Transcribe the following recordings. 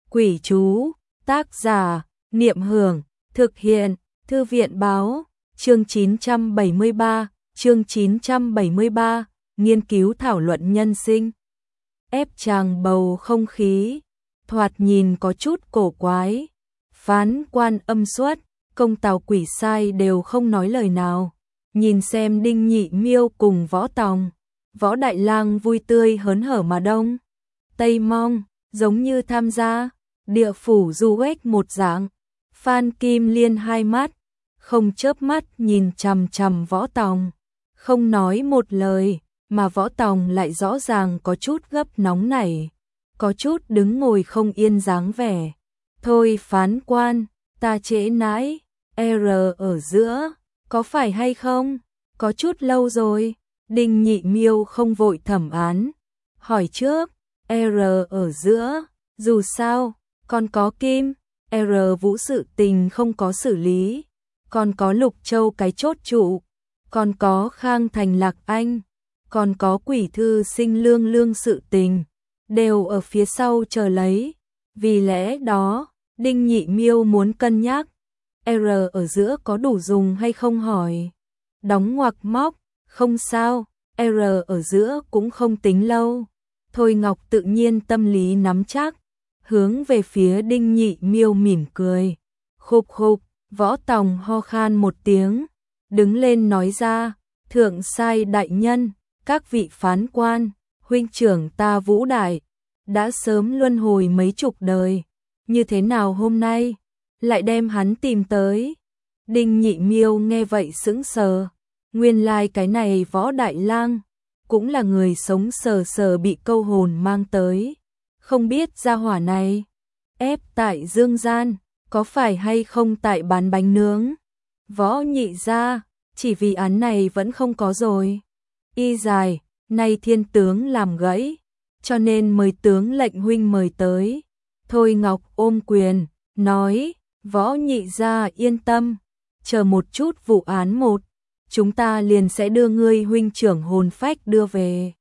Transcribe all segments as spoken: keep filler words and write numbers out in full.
Quỷ chú, tác giả, Niệm Hưởng, thực hiện, Thư viện báo, chương chín trăm bảy mươi ba, chương chín trăm bảy mươi ba, nghiên cứu thảo luận nhân sinh. Ép chàng bầu không khí, thoạt nhìn có chút cổ quái. Phán quan âm xuất, công tào quỷ sai đều không nói lời nào. Nhìn xem Đinh Nhị Miêu cùng Võ Tòng, Võ Đại Lang vui tươi hớn hở mà đông tây mong, giống như tham gia địa phủ du ếch một dạng. Phan Kim Liên hai mắt không chớp mắt nhìn chằm chằm Võ Tòng, không nói một lời, mà Võ Tòng lại rõ ràng có chút gấp nóng nảy, có chút đứng ngồi không yên dáng vẻ. Thôi phán quan, ta trễ nãi, R ở giữa, có phải hay không? Có chút lâu rồi. Đinh Nhị Miêu không vội thẩm án, hỏi trước, R ở giữa, dù sao, còn có Kim, R Vũ sự tình không có xử lý, còn có Lục Châu cái chốt trụ, còn có Khang Thành Lạc Anh, còn có Quỷ Thư Sinh Lương Lương sự tình, đều ở phía sau chờ lấy. Vì lẽ đó, Đinh Nhị Miêu muốn cân nhắc, R ở giữa có đủ dùng hay không hỏi. Đóng ngoặc móc, không sao, R ở giữa cũng không tính lâu. Thôi Ngọc tự nhiên tâm lý nắm chắc, hướng về phía Đinh Nhị Miêu mỉm cười. Khục khục, Võ Tòng ho khan một tiếng, đứng lên nói ra, thượng sai đại nhân, các vị phán quan, huynh trưởng ta Vũ Đại, đã sớm luân hồi mấy chục đời, như thế nào hôm nay, lại đem hắn tìm tới. Đinh Nhị Miêu nghe vậy sững sờ, nguyên lai like cái này Võ Đại Lang cũng là người sống sờ sờ bị câu hồn mang tới. Không biết gia hỏa này ép tại dương gian, có phải hay không tại bán bánh nướng. Võ nhị gia, chỉ vì án này vẫn không có rồi. Y dài, nay thiên tướng làm gãy, cho nên mời tướng lệnh huynh mời tới. Thôi Ngọc ôm quyền, nói, Võ nhị gia yên tâm, chờ một chút vụ án một, chúng ta liền sẽ đưa ngươi huynh trưởng hồn phách đưa về.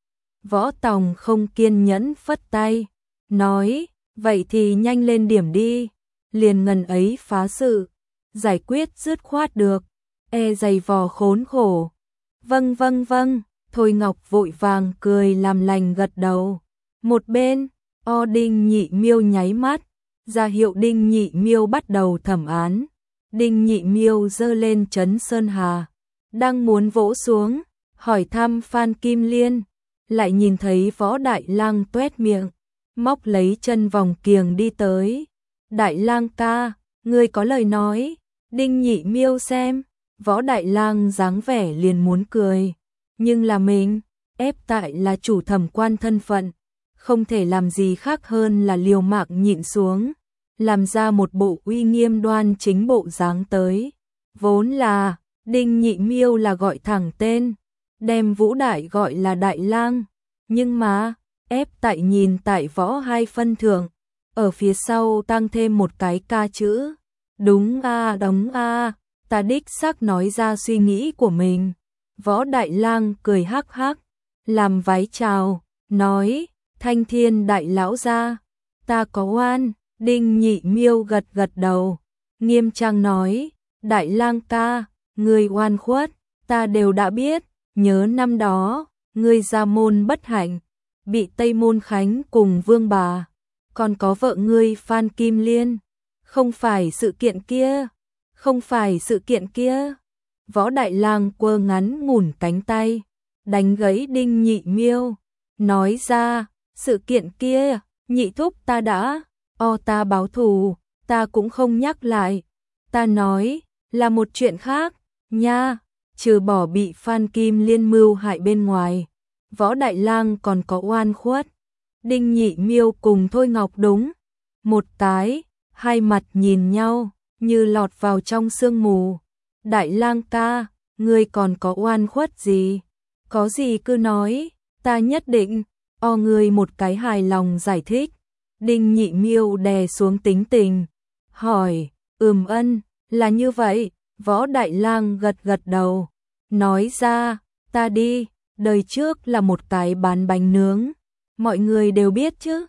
Võ Tòng không kiên nhẫn phất tay, nói, vậy thì nhanh lên điểm đi, liền ngần ấy phá sự, giải quyết dứt khoát được, e dày vò khốn khổ. Vâng vâng vâng, Thôi Ngọc vội vàng cười làm lành gật đầu. Một bên, o Đinh Nhị Miêu nháy mắt, ra hiệu Đinh Nhị Miêu bắt đầu thẩm án. Đinh Nhị Miêu giơ lên trấn Sơn Hà, đang muốn vỗ xuống, hỏi thăm Phan Kim Liên, lại nhìn thấy Võ Đại Lang tuét miệng, móc lấy chân vòng kiềng đi tới. Đại Lang ca, ngươi có lời nói. Đinh Nhị Miêu xem, Võ Đại Lang dáng vẻ liền muốn cười, nhưng là mình, ép tại là chủ thẩm quan thân phận, không thể làm gì khác hơn là liều mạng nhịn xuống, làm ra một bộ uy nghiêm đoan chính bộ dáng tới. Vốn là, Đinh Nhị Miêu là gọi thẳng tên, đem Vũ Đại gọi là Đại Lang, nhưng mà, ép tại nhìn tại Võ hai phân thượng, ở phía sau tăng thêm một cái ca chữ. Đúng a à, đóng a à, ta đích xác nói ra suy nghĩ của mình. Võ Đại Lang cười hắc hắc, làm vái chào, nói, Thanh Thiên Đại lão gia, ta có oan. Đinh Nhị Miêu gật gật đầu, nghiêm trang nói, Đại Lang ca, ngươi oan khuất, ta đều đã biết, nhớ năm đó, ngươi ra môn bất hạnh, bị Tây Môn Khánh cùng Vương bà, còn có vợ ngươi Phan Kim Liên, không phải sự kiện kia, không phải sự kiện kia. Võ Đại Lang quơ ngắn ngủn cánh tay, đánh gãy Đinh Nhị Miêu, nói ra, sự kiện kia, nhị thúc ta đã, o ta báo thù, ta cũng không nhắc lại, ta nói, là một chuyện khác, nha, trừ bỏ bị Phan Kim Liên mưu hại bên ngoài, Võ Đại Lang còn có oan khuất. Đinh Nhị Miêu cùng Thôi Ngọc đúng một cái, hai mặt nhìn nhau, như lọt vào trong sương mù. Đại Lang ca, ngươi còn có oan khuất gì? Có gì cứ nói, ta nhất định, o ngươi một cái hài lòng giải thích. Đinh Nhị Miêu đè xuống tính tình, hỏi, ừm ân, là như vậy. Võ Đại Lang gật gật đầu, nói ra, ta đi, đời trước là một cái bán bánh nướng, mọi người đều biết chứ.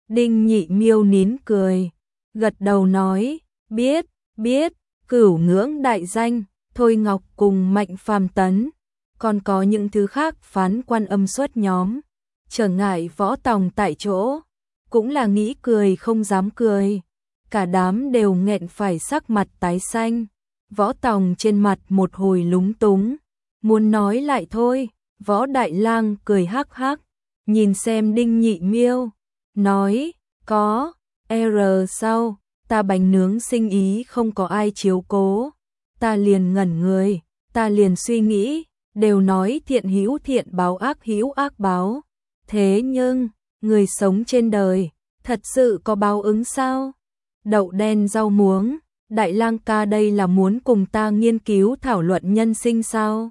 Đinh Nhị Miêu nín cười, gật đầu nói, biết, biết, Cửu Ngưỡng đại danh, Thôi Ngọc cùng Mạnh Phàm Tấn, còn có những thứ khác phán quan âm xuất nhóm, trở ngại Võ Tòng tại chỗ, cũng là nghĩ cười không dám cười, cả đám đều nghẹn phải sắc mặt tái xanh, Võ Tòng trên mặt một hồi lúng túng, muốn nói lại thôi, Võ Đại Lang cười hắc hắc, nhìn xem Đinh Nhị Miêu, nói, có, R sau, ta bánh nướng sinh ý không có ai chiếu cố, ta liền ngẩn người, ta liền suy nghĩ, đều nói thiện hữu thiện báo ác hữu ác báo, thế nhưng, người sống trên đời, thật sự có báo ứng sao? Đậu đen rau muống, Đại Lang ca đây là muốn cùng ta nghiên cứu thảo luận nhân sinh sao?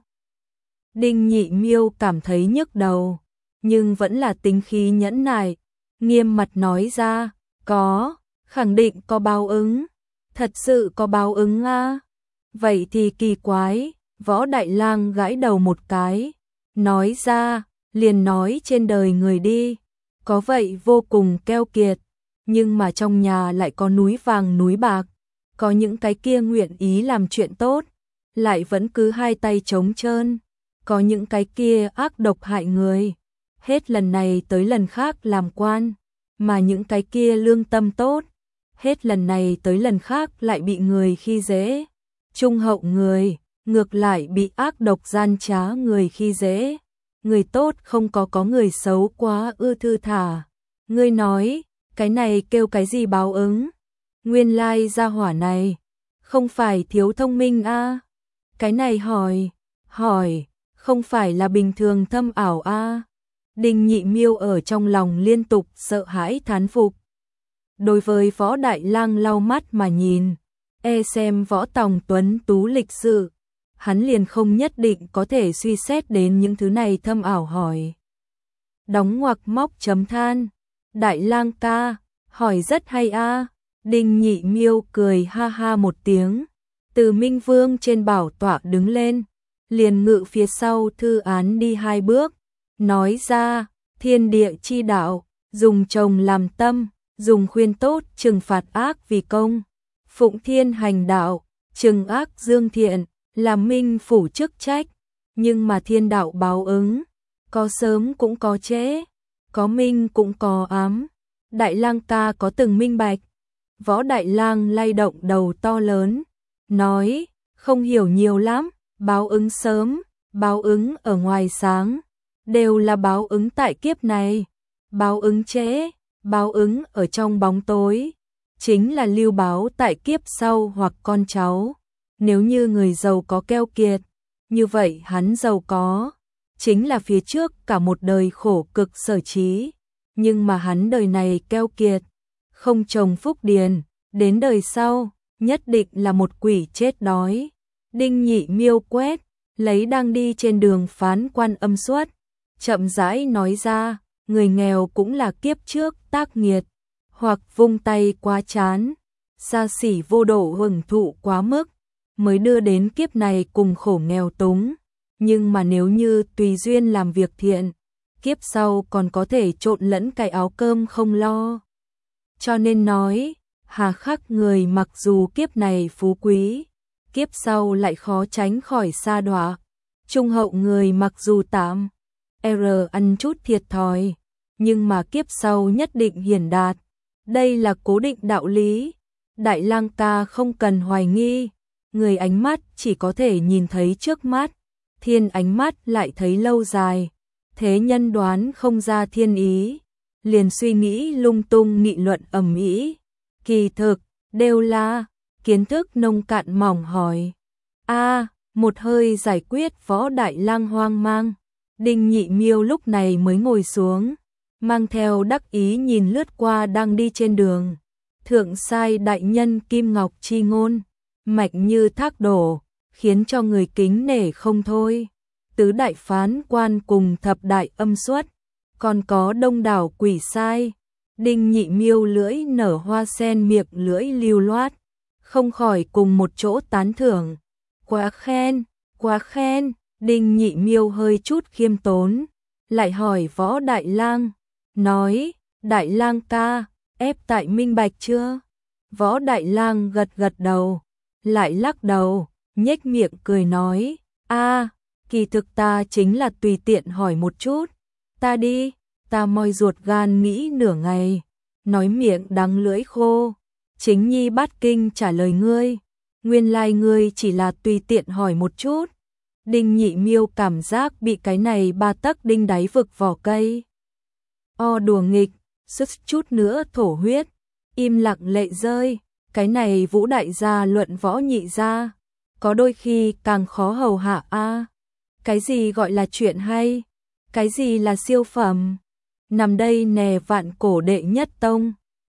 Đinh Nhị Miêu cảm thấy nhức đầu, nhưng vẫn là tính khí nhẫn nại, nghiêm mặt nói ra, có, khẳng định có báo ứng, thật sự có báo ứng a. Vậy thì kỳ quái, Võ Đại Lang gãi đầu một cái, nói ra, liền nói trên đời người đi, có vậy vô cùng keo kiệt, nhưng mà trong nhà lại có núi vàng núi bạc, có những cái kia nguyện ý làm chuyện tốt, lại vẫn cứ hai tay trống trơn, có những cái kia ác độc hại người, hết lần này tới lần khác làm quan, mà những cái kia lương tâm tốt, hết lần này tới lần khác lại bị người khi dễ, trung hậu người, ngược lại bị ác độc gian trá người khi dễ, người tốt không có có người xấu quá ư thư thả, ngươi nói, cái này kêu cái gì báo ứng, nguyên lai gia hỏa này, không phải thiếu thông minh a, cái này hỏi, hỏi, không phải là bình thường thâm ảo a. Đinh Nhị Miêu ở trong lòng liên tục sợ hãi thán phục. Đối với Võ Đại Lang lau mắt mà nhìn, e xem Võ Tòng tuấn tú lịch sự, hắn liền không nhất định có thể suy xét đến những thứ này thâm ảo hỏi. Đóng ngoặc móc chấm than, Đại Lang ca, hỏi rất hay a. Đinh Nhị Miêu cười ha ha một tiếng, từ Minh Vương trên bảo tọa đứng lên, liền ngự phía sau thư án đi hai bước, nói ra, thiên địa chi đạo, dùng trồng làm tâm, dùng khuyên tốt trừng phạt ác vì công, phụng thiên hành đạo, trừng ác dương thiện, làm minh phủ chức trách, nhưng mà thiên đạo báo ứng, có sớm cũng có trễ, có minh cũng có ám, Đại Lang ca có từng minh bạch. Võ Đại Lang lay động đầu to lớn, nói, không hiểu nhiều lắm, báo ứng sớm, báo ứng ở ngoài sáng, đều là báo ứng tại kiếp này, báo ứng trễ, báo ứng ở trong bóng tối, chính là lưu báo tại kiếp sau hoặc con cháu. Nếu như người giàu có keo kiệt, như vậy hắn giàu có, chính là phía trước cả một đời khổ cực sở trí, nhưng mà hắn đời này keo kiệt, không trồng phúc điền, đến đời sau, nhất định là một quỷ chết đói. Đinh Nhị Miêu quét, lấy đang đi trên đường phán quan âm xuất, chậm rãi nói ra, người nghèo cũng là kiếp trước tác nghiệt, hoặc vung tay quá chán, xa xỉ vô độ hưởng thụ quá mức, mới đưa đến kiếp này cùng khổ nghèo túng, nhưng mà nếu như tùy duyên làm việc thiện, kiếp sau còn có thể trộn lẫn cái áo cơm không lo. Cho nên nói, hà khắc người mặc dù kiếp này phú quý, kiếp sau lại khó tránh khỏi sa đọa. Trung hậu người mặc dù tạm, R ăn chút thiệt thòi, nhưng mà kiếp sau nhất định hiển đạt. Đây là cố định đạo lý. Đại Lang ca không cần hoài nghi, người ánh mắt chỉ có thể nhìn thấy trước mắt, thiên ánh mắt lại thấy lâu dài. Thế nhân đoán không ra thiên ý, liền suy nghĩ lung tung nghị luận ầm ĩ. Kỳ thực, đều là kiến thức nông cạn mỏng hỏi. A, một hơi giải quyết Võ Đại Lang hoang mang. Đinh Nhị Miêu lúc này mới ngồi xuống, mang theo đắc ý nhìn lướt qua đang đi trên đường. Thượng sai đại nhân Kim Ngọc chi ngôn, mạch như thác đổ, khiến cho người kính nể không thôi. Tứ đại phán quan cùng thập đại âm xuất, còn có đông đảo quỷ sai. Đinh Nhị Miêu lưỡi nở hoa sen miệng lưỡi lưu loát, không khỏi cùng một chỗ tán thưởng. Quá khen, quá khen. Đinh Nhị Miêu hơi chút khiêm tốn, lại hỏi Võ Đại Lang, nói, Đại lang ca, ép tại minh bạch chưa? Võ Đại Lang gật gật đầu, lại lắc đầu, nhếch miệng cười nói, a, kỳ thực ta chính là tùy tiện hỏi một chút, ta đi, ta moi ruột gan nghĩ nửa ngày, nói miệng đắng lưỡi khô, chính nhi bát kinh trả lời ngươi, nguyên lai ngươi chỉ là tùy tiện hỏi một chút. Đinh Nhị Miêu cảm giác bị cái này ba tấc đinh đáy vực vỏ cây. O đùa nghịch, sức chút nữa thổ huyết, im lặng lệ rơi, cái này Vũ đại gia luận võ nhị gia, có đôi khi càng khó hầu hạ a. Cái gì gọi là chuyện hay? Cái gì là siêu phẩm? Nằm đây nè vạn cổ đệ nhất tông.